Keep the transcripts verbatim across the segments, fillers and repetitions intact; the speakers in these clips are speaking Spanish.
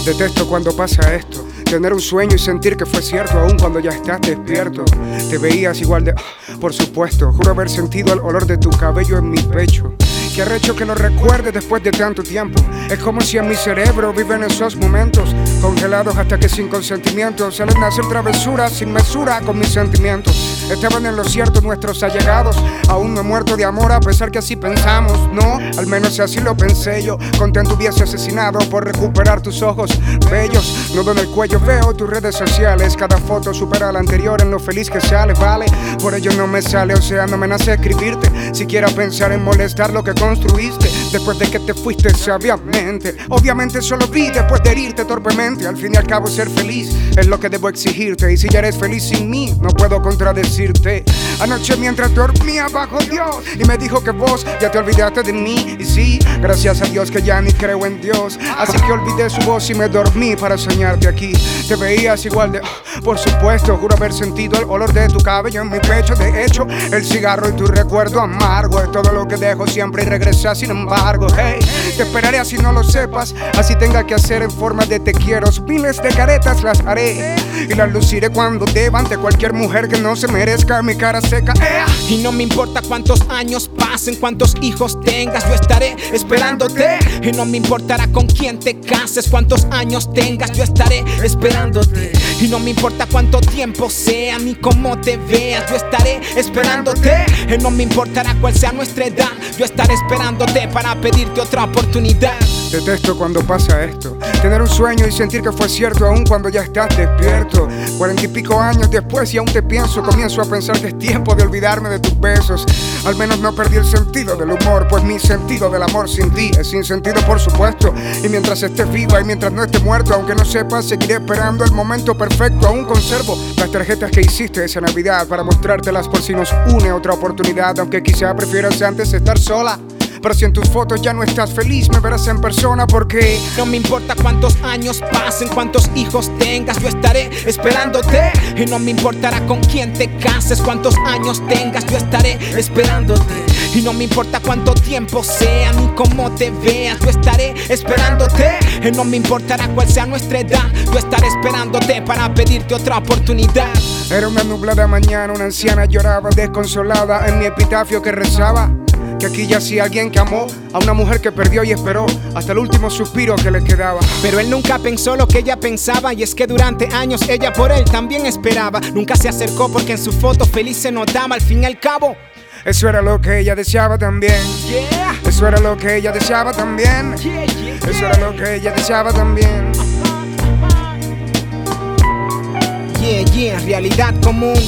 Detesto cuando pasa esto, tener un sueño y sentir que fue cierto aún cuando ya estás despierto. Te veías igual de... Por supuesto, juro haber sentido el olor de tu cabello en mi pecho. Qué arrecho que lo recuerde después de tanto tiempo. Es como si en mi cerebro viven esos momentos congelados hasta que sin consentimiento salen a hacer travesuras sin mesura con mis sentimientos. Estaban en lo cierto nuestros allegados. Aún no he muerto de amor a pesar que así pensamos. No, al menos así lo pensé yo. Contento hubiese asesinado por recuperar tus ojos bellos. Nudo en el cuello veo tus redes sociales. Cada foto supera a la anterior en lo feliz que sale, vale. Por ello no me sale, o sea, no me nace escribirte. Siquiera pensar en molestar lo que construiste después de que te fuiste sabiamente. Obviamente solo vi después de herirte torpemente. Al fin y al cabo ser feliz es lo que debo exigirte. Y si ya eres feliz sin mí, no puedo contradecirte. Anoche mientras dormía bajo Dios y me dijo que vos ya te olvidaste de mí. Y sí, gracias a Dios que ya ni creo en Dios. Así que olvidé su voz y me dormí para soñarte aquí. Te veías igual de... Por supuesto, juro haber sentido el olor de tu cabello en mi pecho. De hecho, el cigarro y tu recuerdo amargo es todo lo que dejo siempre y regresa sin embargo. Hey, te esperaré así no lo sepas, así tenga que hacer en forma de te quiero. Miles de caretas las haré y las luciré cuando deba ante cualquier mujer que no se merezca mi cara seca. eh. Y no me importa cuántos años pasen, cuántos hijos tengas, yo estaré esperándote. Y no me importará con quién te cases, cuántos años tengas, yo estaré esperándote. Y no me importa cuánto tiempo sea ni cómo te veas, yo estaré esperándote. Y no me importará cuál sea nuestra edad, yo estaré esperándote para pedirte otra oportunidad. Detesto cuando pasa esto, tener un sueño y sentir que fue cierto aún cuando ya estás despierto. Cuarenta y pico años después y aún te pienso, comienzo a pensar que es tiempo de olvidarme de tus besos. Al menos no perdí el sentido del humor, pues mi sentido del amor sin ti es sin sentido por supuesto. Y mientras estés viva y mientras no esté muerto, aunque no sepas, seguiré esperando el momento perfecto. Aún conservo las tarjetas que hiciste esa Navidad para mostrártelas por si nos une otra oportunidad. Aunque quizá prefieras antes estar sola, pero si en tus fotos ya no estás feliz, me verás en persona porque no me importa cuántos años pasen, cuántos hijos tengas, yo estaré esperándote. Y no me importará con quién te cases, cuántos años tengas, yo estaré esperándote. Y no me importa cuánto tiempo sea ni cómo te veas, yo estaré esperándote. Y no me importará cuál sea nuestra edad, yo estaré esperándote para pedirte otra oportunidad. Era una nublada mañana, una anciana lloraba desconsolada en mi epitafio que rezaba que aquí yacía alguien que amó a una mujer que perdió y esperó hasta el último suspiro que le quedaba. Pero él nunca pensó lo que ella pensaba, y es que durante años ella por él también esperaba. Nunca se acercó porque en su foto feliz se notaba al fin y al cabo. Eso era lo que ella deseaba también. Yeah. Eso era lo que ella deseaba también. Yeah, yeah, yeah. Eso era lo que ella deseaba también. Yeah, yeah, realidad común.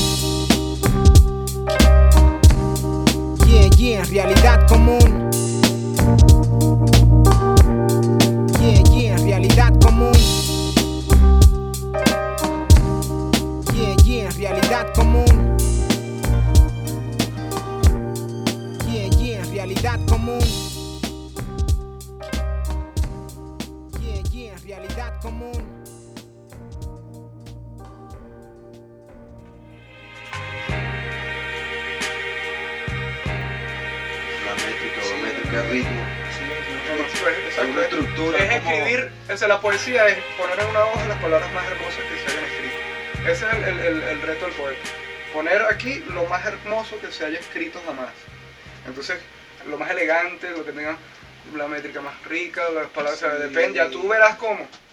Yeah, yeah, realidad común. Yeah, yeah, realidad común. Yeah, yeah, realidad común. Yeah, yeah, realidad común. Yeah, yeah, realidad común. La métrica o métrica, ritmo. Sí, Hay una estructura. es como- escribir, o sea, la poesía es poner en una hoja las palabras más hermosas que se hayan escrito. Ese es el, el, el, el reto del poeta. Poner aquí lo más hermoso que se haya escrito jamás. Entonces, lo más elegante, lo que tenga la métrica más rica, las palabras, o sea, Sí. depende, ya tú verás cómo.